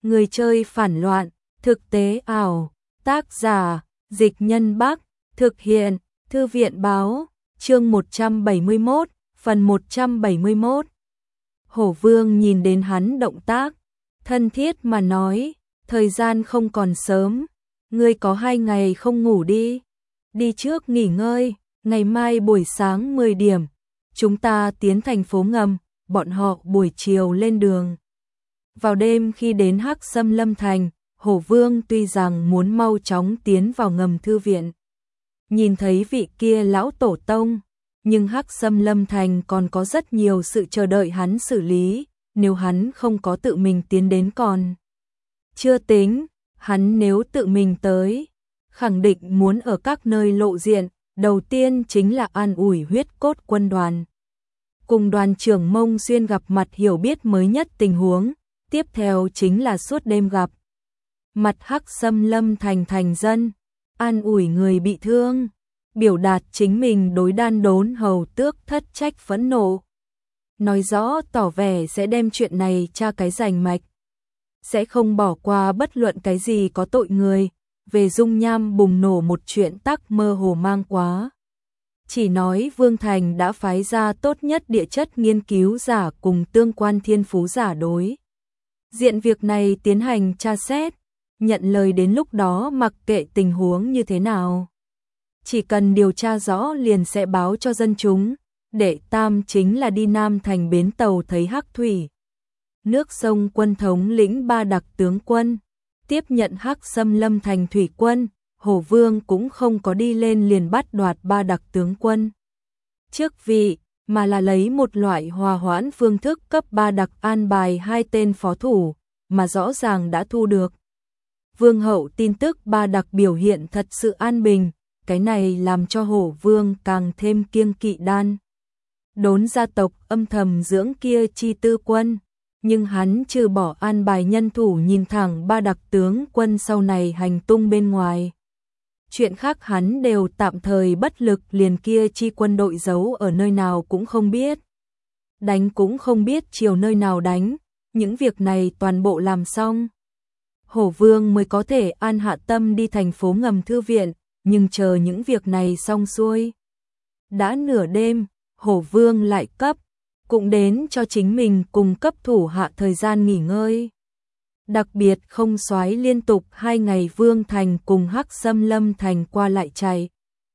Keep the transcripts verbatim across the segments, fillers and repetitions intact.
Người chơi phản loạn, thực tế ảo, tác giả, Dịch Nhân Bắc, thực hiện, Thư viện báo, chương một trăm bảy mươi mốt, phần một trăm bảy mươi mốt. Hổ Vương nhìn đến hắn động tác, thân thiết mà nói, thời gian không còn sớm, ngươi có hai ngày không ngủ đi, đi trước nghỉ ngơi, ngày mai buổi sáng mười điểm, chúng ta tiến thành phố ngầm, bọn họ buổi chiều lên đường. Vào đêm khi đến Hắc Sâm Lâm Thành, Hổ Vương tuy rằng muốn mau chóng tiến vào ngầm thư viện, nhìn thấy vị kia lão tổ tông, nhưng Hắc Sâm Lâm Thành còn có rất nhiều sự chờ đợi hắn xử lý, nếu hắn không có tự mình tiến đến còn chưa tính, hắn nếu tự mình tới, khẳng định muốn ở các nơi lộ diện, đầu tiên chính là an ủi huyết cốt quân đoàn. Cùng đoàn trưởng Mông Xuyên gặp mặt hiểu biết mới nhất tình huống, tiếp theo chính là suốt đêm gặp mặt Hắc Sâm Lâm Thành thành dân, an ủi người bị thương, biểu đạt chính mình đối Đan Đốn hầu tước thất trách phẫn nộ. Nói rõ tỏ vẻ sẽ đem chuyện này tra cái rành mạch, sẽ không bỏ qua bất luận cái gì có tội người, về dung nham bùng nổ một chuyện tắc mơ hồ mang quá. Chỉ nói Vương Thành đã phái ra tốt nhất địa chất nghiên cứu giả cùng tương quan thiên phú giả đối diện việc này tiến hành tra xét, nhận lời đến lúc đó mặc kệ tình huống như thế nào. Chỉ cần điều tra rõ liền sẽ báo cho dân chúng, đệ tam chính là đi Nam Thành bến tàu thấy Hắc Thủy. Nước sông quân thống lĩnh ba đặc tướng quân, tiếp nhận Hắc Sâm Lâm Thành thủy quân, Hổ Vương cũng không có đi lên liền bắt đoạt ba đặc tướng quân chức vị, mà là lấy một loại hòa hoãn phương thức cấp ba đặc an bài hai tên phó thủ, mà rõ ràng đã thu được. Vương hậu tin tức ba đặc biểu hiện thật sự an bình, cái này làm cho Hổ Vương càng thêm kiêng kỵ Đan Đốn gia tộc âm thầm dưỡng kia chi tư quân, nhưng hắn trừ bỏ an bài nhân thủ nhìn thẳng ba đặc tướng quân sau này hành tung bên ngoài. Chuyện khác hắn đều tạm thời bất lực, liền kia chi quân đội giấu ở nơi nào cũng không biết. Đánh cũng không biết chiều nơi nào đánh, những việc này toàn bộ làm xong. Hổ Vương mới có thể an hạ tâm đi thành phố ngầm thư viện, nhưng chờ những việc này xong xuôi. Đã nửa đêm, Hổ Vương lại cấp, cũng đến cho chính mình cùng cấp thủ hạ thời gian nghỉ ngơi. Đặc biệt không soái liên tục hai ngày Vương Thành cùng Hắc Sâm Lâm Thành qua lại chạy.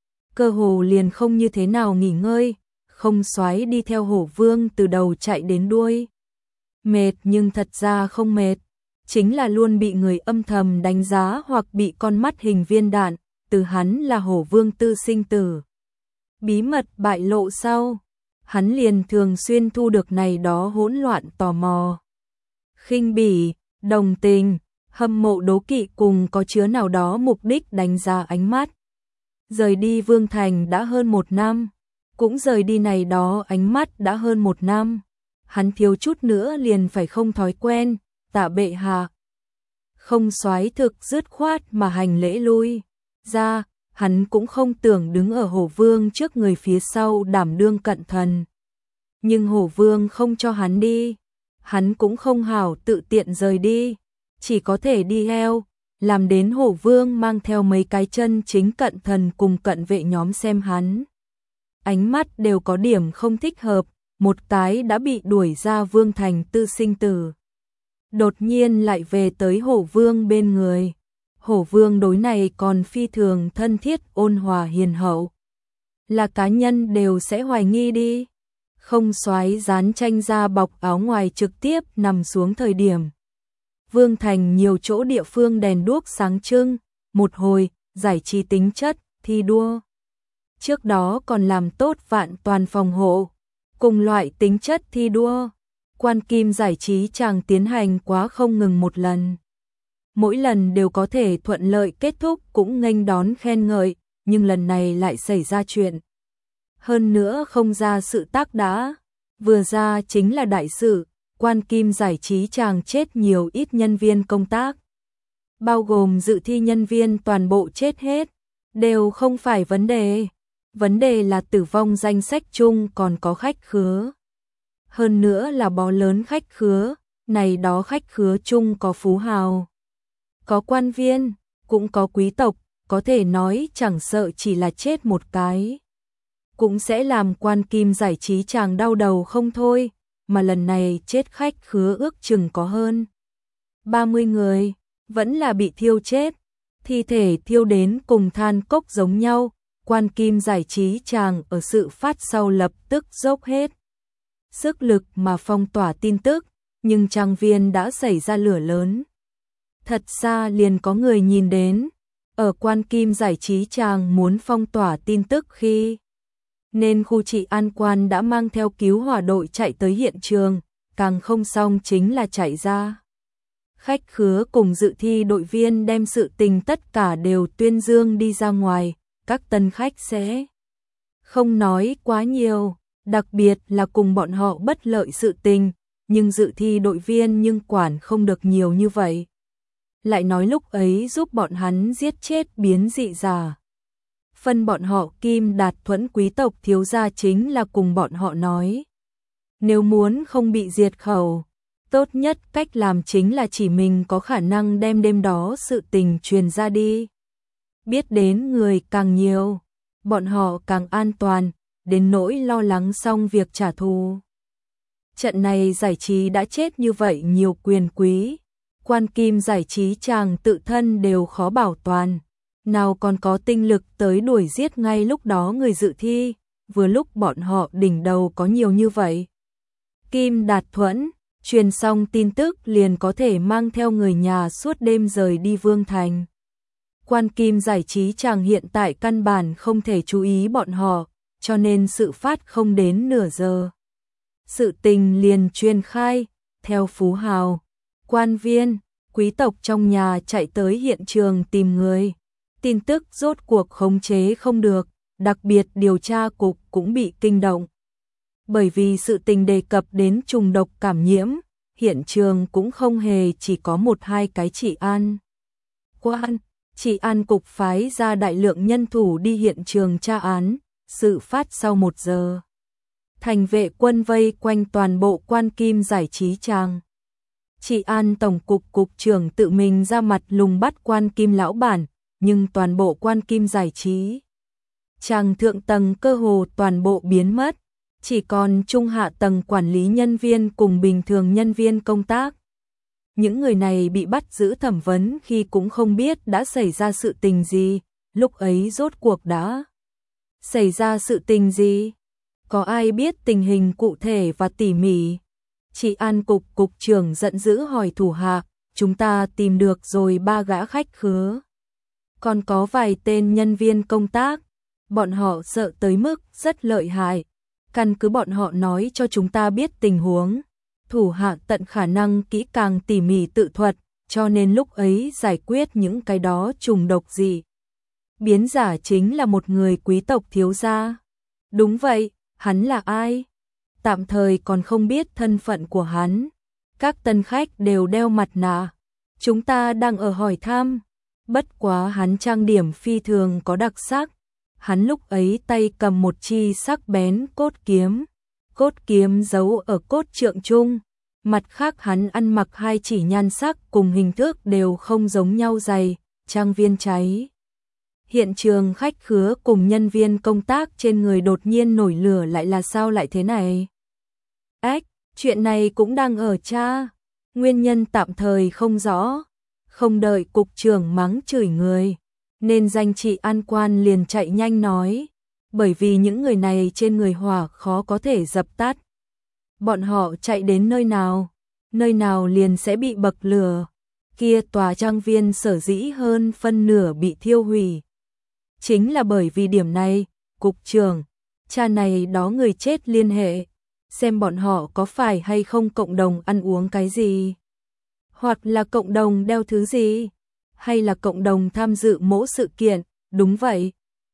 Cơ hồ liền không như thế nào nghỉ ngơi, không soái đi theo Hổ Vương từ đầu chạy đến đuôi. Mệt nhưng thật ra không mệt, chính là luôn bị người âm thầm đánh giá hoặc bị con mắt hình viên đạn, từ hắn là Hổ Vương tư sinh tử. Bí mật bại lộ sau, hắn liền thường xuyên thu được này đó hỗn loạn tò mò, khinh bỉ, đồng tình, hâm mộ đố kỵ cùng có chứa nào đó mục đích đánh giá ánh mắt. Rời đi Vương Thành đã hơn một năm, cũng rời đi này đó ánh mắt đã hơn một năm, hắn thiếu chút nữa liền phải không thói quen, tạ bệ hạ. Không soái thực dứt khoát mà hành lễ lui ra, hắn cũng không tưởng đứng ở Hổ Vương trước người phía sau đảm đương cận thần. Nhưng Hổ Vương không cho hắn đi, hắn cũng không hảo tự tiện rời đi, chỉ có thể đi theo, làm đến Hổ Vương mang theo mấy cái chân chính cận thần cùng cận vệ nhóm xem hắn. Ánh mắt đều có điểm không thích hợp, một cái đã bị đuổi ra Vương Thành tư sinh tử. Đột nhiên lại về tới Hổ Vương bên người. Hổ Vương đối này còn phi thường thân thiết ôn hòa hiền hậu. Là cá nhân đều sẽ hoài nghi đi. Không soái dán tranh ra bọc áo ngoài trực tiếp nằm xuống thời điểm. Vương Thành nhiều chỗ địa phương đèn đuốc sáng trưng, một hồi, giải trí tính chất, thi đua. Trước đó còn làm tốt vạn toàn phòng hộ, cùng loại tính chất thi đua. Quan Kim giải trí chàng tiến hành quá không ngừng một lần. Mỗi lần đều có thể thuận lợi kết thúc cũng nghênh đón khen ngợi, nhưng lần này lại xảy ra chuyện. Hơn nữa không ra sự tác đã, vừa ra chính là đại sự, Quan Kim giải trí chàng chết nhiều ít nhân viên công tác. Bao gồm dự thi nhân viên toàn bộ chết hết, đều không phải vấn đề. Vấn đề là tử vong danh sách chung còn có khách khứa. Hơn nữa là bó lớn khách khứa, Này đó khách khứa chung có phú hào, có quan viên, cũng có quý tộc, có thể nói chẳng sợ chỉ là chết một cái. Cũng sẽ làm Quan Kim Giải Trí chàng đau đầu không thôi, mà lần này chết khách khứa ước chừng có hơn ba mươi người, vẫn là bị thiêu chết, thi thể thiêu đến cùng than cốc giống nhau. Quan Kim Giải Trí chàng ở sự phát sau lập tức dốc hết sức lực mà phong tỏa tin tức, nhưng trang viên đã xảy ra lửa lớn. Thật xa liền có người nhìn đến, ở Quan Kim Giải Trí chàng muốn phong tỏa tin tức khi nên khu trị an quan đã mang theo cứu hỏa đội chạy tới hiện trường, càng không xong chính là chạy ra. Khách khứa cùng dự thi đội viên đem sự tình tất cả đều tuyên dương đi ra ngoài, các tân khách sẽ không nói quá nhiều, đặc biệt là cùng bọn họ bất lợi sự tình, nhưng dự thi đội viên nhưng quản không được nhiều như vậy. Lại nói lúc ấy giúp bọn hắn giết chết biến dị giả. Phân bọn họ Kim Đạt Thuẫn quý tộc thiếu gia chính là cùng bọn họ nói. Nếu muốn không bị diệt khẩu, tốt nhất cách làm chính là chỉ mình có khả năng đem đêm đó sự tình truyền ra đi. Biết đến người càng nhiều, bọn họ càng an toàn, đến nỗi lo lắng xong việc trả thù. Trận này giải trí đã chết như vậy nhiều quyền quý, Quan Kim Giải Trí chàng tự thân đều khó bảo toàn, nào còn có tinh lực tới đuổi giết ngay lúc đó người dự thi, vừa lúc bọn họ đỉnh đầu có nhiều như vậy. Kim Đạt Thuẫn, truyền xong tin tức liền có thể mang theo người nhà suốt đêm rời đi Vương Thành. Quan Kim Giải Trí chàng hiện tại căn bản không thể chú ý bọn họ, cho nên sự phát không đến nửa giờ. Sự tình liền truyền khai, theo phú hào, quan viên, quý tộc trong nhà chạy tới hiện trường tìm người. Tin tức rốt cuộc khống chế không được, đặc biệt điều tra cục cũng bị kinh động. Bởi vì sự tình đề cập đến trùng độc cảm nhiễm, hiện trường cũng không hề chỉ có một hai cái trị an quan, trị an cục phái ra đại lượng nhân thủ đi hiện trường tra án, sự phát sau một giờ. Thành vệ quân vây quanh toàn bộ Quan Kim Giải Trí chàng. Trị an tổng cục cục trưởng tự mình ra mặt lùng bắt Quan Kim lão bản, nhưng toàn bộ Quan Kim Giải Trí chàng thượng tầng cơ hồ toàn bộ biến mất, chỉ còn trung hạ tầng quản lý nhân viên cùng bình thường nhân viên công tác. Những người này bị bắt giữ thẩm vấn khi cũng không biết đã xảy ra sự tình gì, lúc ấy rốt cuộc đã xảy ra sự tình gì? Có ai biết tình hình cụ thể và tỉ mỉ? Trị an cục cục trưởng giận dữ hỏi thủ hạ, chúng ta tìm được rồi ba gã khách khứa. Còn có vài tên nhân viên công tác, bọn họ sợ tới mức rất lợi hại. Căn cứ bọn họ nói cho chúng ta biết tình huống. Thủ hạ tận khả năng kỹ càng tỉ mỉ tự thuật, cho nên lúc ấy giải quyết những cái đó trùng độc gì. Biến giả chính là một người quý tộc thiếu gia. Đúng vậy, hắn là ai? Tạm thời còn không biết thân phận của hắn. Các tân khách đều đeo mặt nạ. Chúng ta đang ở hỏi thăm. Bất quá hắn trang điểm phi thường có đặc sắc. Hắn lúc ấy tay cầm một chi sắc bén cốt kiếm. Cốt kiếm giấu ở cốt trượng trung. Mặt khác hắn ăn mặc hai chỉ nhan sắc cùng hình thức đều không giống nhau dày, trang viên cháy. Hiện trường khách khứa cùng nhân viên công tác trên người đột nhiên nổi lửa lại là sao lại thế này? Ách, chuyện này cũng đang ở tra, nguyên nhân tạm thời không rõ, không đợi cục trưởng mắng chửi người, nên danh trị an quan liền chạy nhanh nói, bởi vì những người này trên người hỏa khó có thể dập tắt. Bọn họ chạy đến nơi nào, nơi nào liền sẽ bị bậc lửa, kia tòa trang viên sở dĩ hơn phân nửa bị thiêu hủy. Chính là bởi vì điểm này, cục trưởng, cha này đó người chết liên hệ, xem bọn họ có phải hay không cộng đồng ăn uống cái gì, hoặc là cộng đồng đeo thứ gì, hay là cộng đồng tham dự mỗi sự kiện, đúng vậy.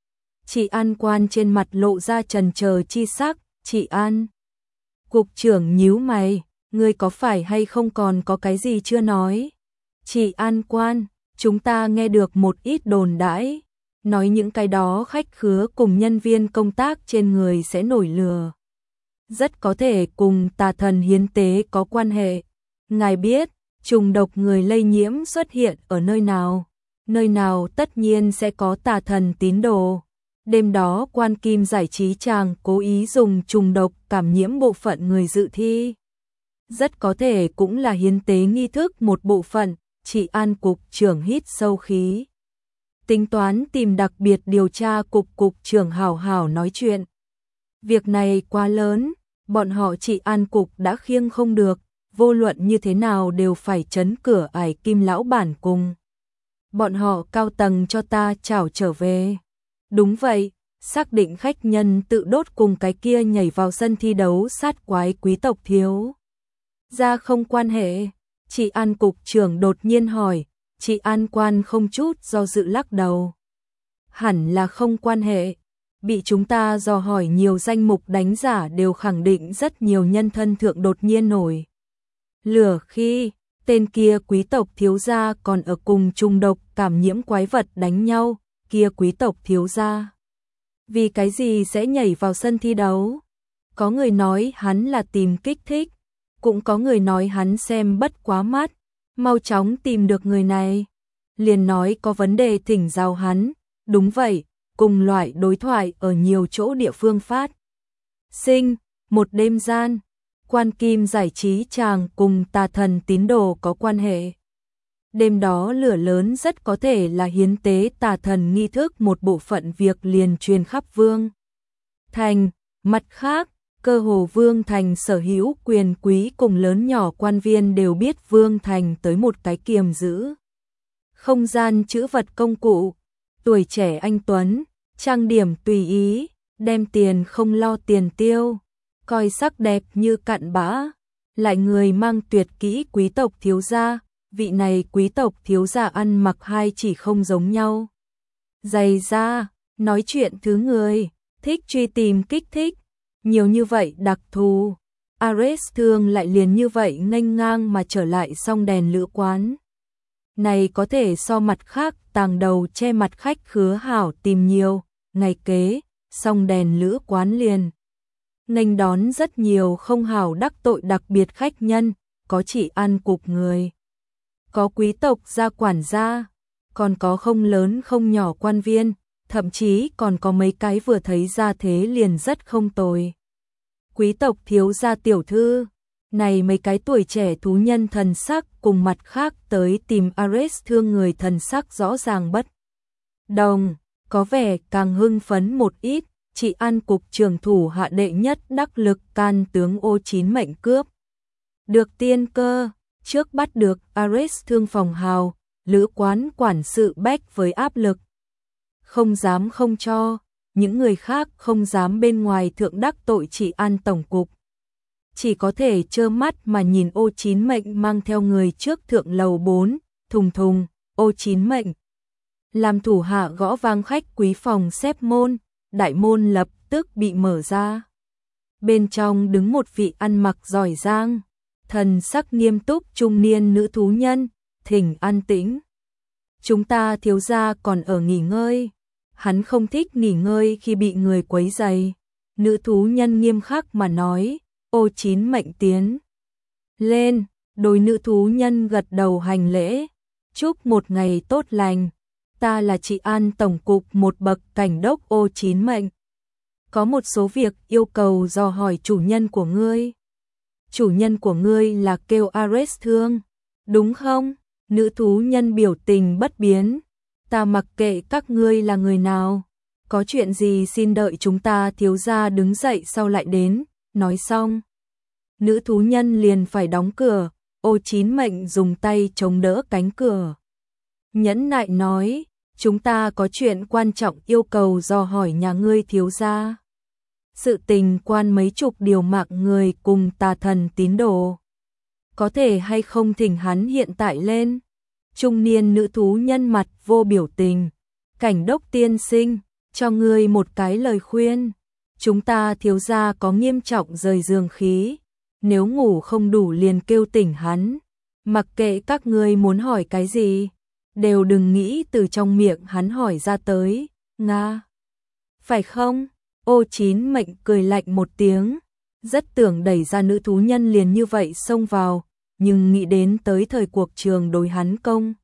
Chị An quan trên mặt lộ ra trần chờ chi sắc, chị An. Cục trưởng nhíu mày, ngươi có phải hay không còn có cái gì chưa nói? Chị An quan, chúng ta nghe được một ít đồn đãi. Nói những cái đó khách khứa cùng nhân viên công tác trên người sẽ nổi lửa. Rất có thể cùng tà thần hiến tế có quan hệ. Ngài biết, trùng độc người lây nhiễm xuất hiện ở nơi nào? Nơi nào tất nhiên sẽ có tà thần tín đồ. Đêm đó Quan Kim giải trí chàng cố ý dùng trùng độc cảm nhiễm bộ phận người dự thi. Rất có thể cũng là hiến tế nghi thức một bộ phận, chị An cục trưởng hít sâu khí. Tính toán tìm đặc biệt điều tra cục cục trưởng hảo hảo nói chuyện. Việc này quá lớn, bọn họ chị An cục đã khiêng không được, vô luận như thế nào đều phải trấn cửa ải Kim lão bản cùng. Bọn họ cao tầng cho ta chào trở về. Đúng vậy, xác định khách nhân tự đốt cùng cái kia nhảy vào sân thi đấu sát quái quý tộc thiếu ra không quan hệ. Chị An cục trưởng đột nhiên hỏi, chị An quan không chút do dự lắc đầu. Hẳn là không quan hệ. Bị chúng ta dò hỏi nhiều danh mục đánh giả đều khẳng định rất nhiều nhân thân thượng đột nhiên nổi lửa khi tên kia quý tộc thiếu gia còn ở cùng trùng độc cảm nhiễm quái vật đánh nhau. Kia quý tộc thiếu gia vì cái gì sẽ nhảy vào sân thi đấu? Có người nói hắn là tìm kích thích, cũng có người nói hắn xem bất quá mắt, mau chóng tìm được người này. Liền nói có vấn đề thỉnh giáo hắn. Đúng vậy, cùng loại đối thoại ở nhiều chỗ địa phương phát sinh. Một đêm gian, Quan Kim giải trí chàng cùng tà thần tín đồ có quan hệ. Đêm đó lửa lớn rất có thể là hiến tế tà thần nghi thức một bộ phận việc liền truyền khắp Vương Thành. Mặt khác, cơ hồ Vương Thành sở hữu quyền quý cùng lớn nhỏ quan viên đều biết Vương Thành tới một cái kiềm giữ không gian trữ vật công cụ. Tuổi trẻ anh tuấn, trang điểm tùy ý, đem tiền không lo tiền tiêu, coi sắc đẹp như cặn bã, lại người mang tuyệt kỹ quý tộc thiếu gia. Vị này quý tộc thiếu gia ăn mặc hai chỉ không giống nhau. Dày da, nói chuyện thứ người, thích truy tìm kích thích, nhiều như vậy đặc thù. Ares Thương lại liền như vậy nghênh ngang mà trở lại song đèn lửa quán. Này có thể so mặt khác tàng đầu che mặt khách khứa hảo tìm nhiều, ngày kế, song đèn lửa quán liền nghênh đón rất nhiều không hảo đắc tội đặc biệt khách nhân, có chỉ ăn cục người. Có quý tộc gia quản gia, còn có không lớn không nhỏ quan viên, thậm chí còn có mấy cái vừa thấy ra thế liền rất không tồi. Quý tộc thiếu gia tiểu thư, này mấy cái tuổi trẻ thú nhân thần sắc cùng mặt khác tới tìm Ares Thương người thần sắc rõ ràng bất đồng, có vẻ càng hưng phấn một ít. Chị An cục trưởng thủ hạ đệ nhất đắc lực can tướng ô chín mệnh cướp được tiên cơ. Trước bắt được Ares Thương phòng hào, lữ quán quản sự bách với áp lực. Không dám không cho, những người khác không dám bên ngoài thượng đắc tội chị An tổng cục. Chỉ có thể trơ mắt mà nhìn ô chín mệnh mang theo người trước thượng lầu bốn, thùng thùng, ô chín mệnh. Làm thủ hạ gõ vang khách quý phòng xếp môn, đại môn lập tức bị mở ra. Bên trong đứng một vị ăn mặc giỏi giang, thần sắc nghiêm túc trung niên nữ thú nhân, thỉnh an tĩnh. Chúng ta thiếu gia còn ở nghỉ ngơi. Hắn không thích nghỉ ngơi khi bị người quấy rầy. Nữ thú nhân nghiêm khắc mà nói, ô chín mệnh tiến lên, đối nữ thú nhân gật đầu hành lễ. Chúc một ngày tốt lành, ta là chị An tổng cục một bậc cảnh đốc ô chín mệnh. Có một số việc yêu cầu dò hỏi chủ nhân của ngươi. Chủ nhân của ngươi là kêu Ares Thương, đúng không? Nữ thú nhân biểu tình bất biến. Ta mặc kệ các ngươi là người nào. Có chuyện gì xin đợi chúng ta thiếu gia đứng dậy sau lại đến. Nói xong, nữ thú nhân liền phải đóng cửa. Ô chín mệnh dùng tay chống đỡ cánh cửa, nhẫn nại nói, chúng ta có chuyện quan trọng yêu cầu dò hỏi nhà ngươi thiếu gia. Sự tình quan mấy chục điều mạng người cùng tà thần tín đồ. Có thể hay không thỉnh hắn hiện tại lên? Trung niên nữ thú nhân mặt vô biểu tình. Cảnh đốc tiên sinh, cho ngươi một cái lời khuyên. Chúng ta thiếu gia có nghiêm trọng rời giường khí. Nếu ngủ không đủ liền kêu tỉnh hắn. Mặc kệ các ngươi muốn hỏi cái gì, đều đừng nghĩ từ trong miệng hắn hỏi ra tới. Nga, phải không? Ô chín mệnh cười lạnh một tiếng, rất tưởng đẩy ra nữ thú nhân liền như vậy xông vào, nhưng nghĩ đến tới thời cuộc trường đối hắn công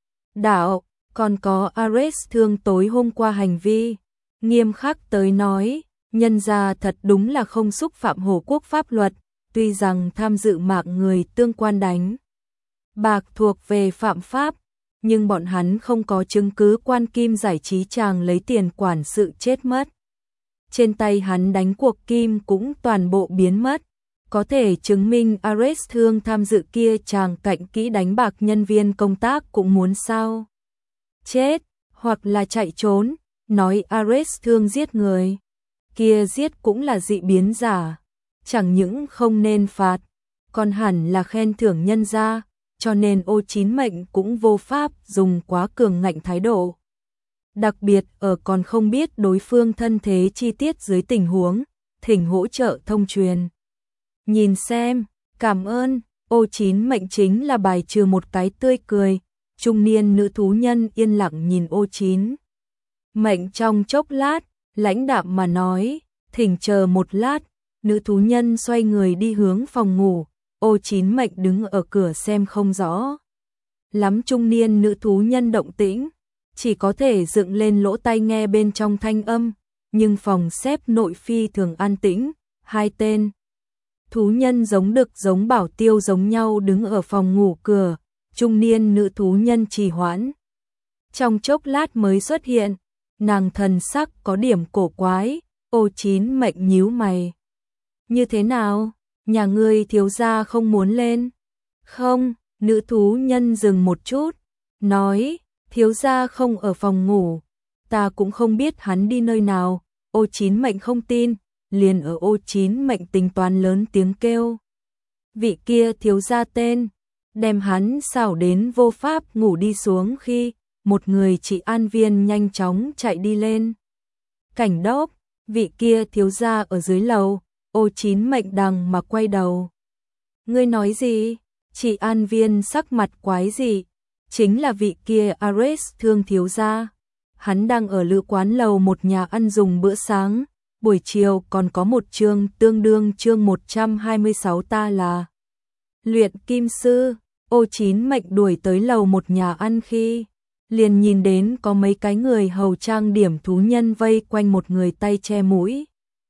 đạo, còn có Ares Thương tối hôm qua hành vi, nghiêm khắc tới nói, nhân gia thật đúng là không xúc phạm Hồ quốc pháp luật, tuy rằng tham dự mạng người tương quan đánh bạc thuộc về phạm pháp, nhưng bọn hắn không có chứng cứ quan kim giải trí chàng lấy tiền quản sự chết mất. Trên tay hắn đánh cuộc kim cũng toàn bộ biến mất, có thể chứng minh Ares Thương tham dự kia chàng cạnh kỹ đánh bạc nhân viên công tác cũng muốn sao chết, hoặc là chạy trốn, nói Ares Thương giết người, kia giết cũng là dị biến giả, chẳng những không nên phạt, còn hẳn là khen thưởng nhân gia, cho nên Ô Chín Mệnh cũng vô pháp dùng quá cường ngạnh thái độ. Đặc biệt ở còn không biết đối phương thân thế chi tiết dưới tình huống, thỉnh hỗ trợ thông truyền. Nhìn xem, cảm ơn, Ô Chín Mệnh chính là bài trừ một cái tươi cười, trung niên nữ thú nhân yên lặng nhìn Ô Chín Mệnh trong chốc lát, lãnh đạm mà nói, thỉnh chờ một lát, nữ thú nhân xoay người đi hướng phòng ngủ, Ô Chín Mệnh đứng ở cửa xem không rõ lắm trung niên nữ thú nhân động tĩnh, chỉ có thể dựng lên lỗ tai nghe bên trong thanh âm, nhưng phòng xếp nội phi thường an tĩnh, hai tên thú nhân giống đực giống bảo tiêu giống nhau đứng ở phòng ngủ cửa, trung niên nữ thú nhân trì hoãn. Trong chốc lát mới xuất hiện, nàng thần sắc có điểm cổ quái, Ô Chín Mệnh nhíu mày. Như thế nào? Nhà ngươi thiếu gia không muốn lên? Không, nữ thú nhân dừng một chút, nói, thiếu gia không ở phòng ngủ, ta cũng không biết hắn đi nơi nào, Ô Chín Mệnh không tin, liền ở Ô Chín Mệnh tính toán lớn tiếng kêu. Vị kia thiếu gia tên, đem hắn xảo đến vô pháp ngủ đi xuống khi một người trị an viên nhanh chóng chạy đi lên. Cảnh đốc, vị kia thiếu gia ở dưới lầu, Ô Chín Mệnh đằng mà quay đầu. Ngươi nói gì? Trị an viên sắc mặt quái gì? Chính là vị kia Ares Thương thiếu gia. Hắn đang ở lữ quán lầu một nhà ăn dùng bữa sáng, buổi chiều còn có một chương tương đương chương một trăm hai mươi sáu ta là luyện kim sư. Ô Chín Mệnh đuổi tới lầu một nhà ăn khi liền nhìn đến có mấy cái người hầu trang điểm thú nhân vây quanh một người tay che mũi.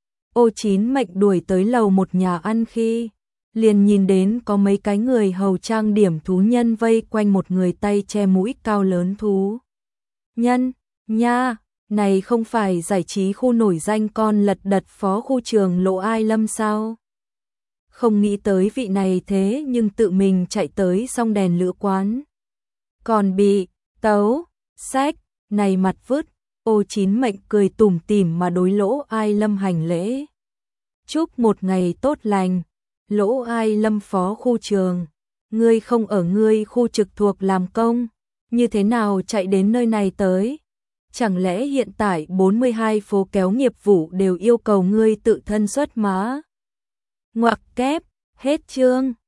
Ô Chín Mệnh đuổi tới lầu một nhà ăn khi liền nhìn đến có mấy cái người hầu trang điểm thú nhân vây quanh một người tay che mũi cao lớn thú nhân. Nha, này không phải giải trí khu nổi danh con lật đật phó khu trường Lộ Ai Lâm sao? Không nghĩ tới vị này thế nhưng tự mình chạy tới xong đèn lửa quán. Còn bị tấu, sách, này mặt vứt, Ô Chín Mệnh cười tủm tỉm mà đối Lỗ Ai Lâm hành lễ. Chúc một ngày tốt lành, Lỗ Ai Lâm phó khu trường, ngươi không ở ngươi khu trực thuộc làm công, như thế nào chạy đến nơi này tới? Chẳng lẽ hiện tại bốn mươi hai phố kéo nghiệp vụ đều yêu cầu ngươi tự thân xuất mã? Ngoặc kép, hết chương.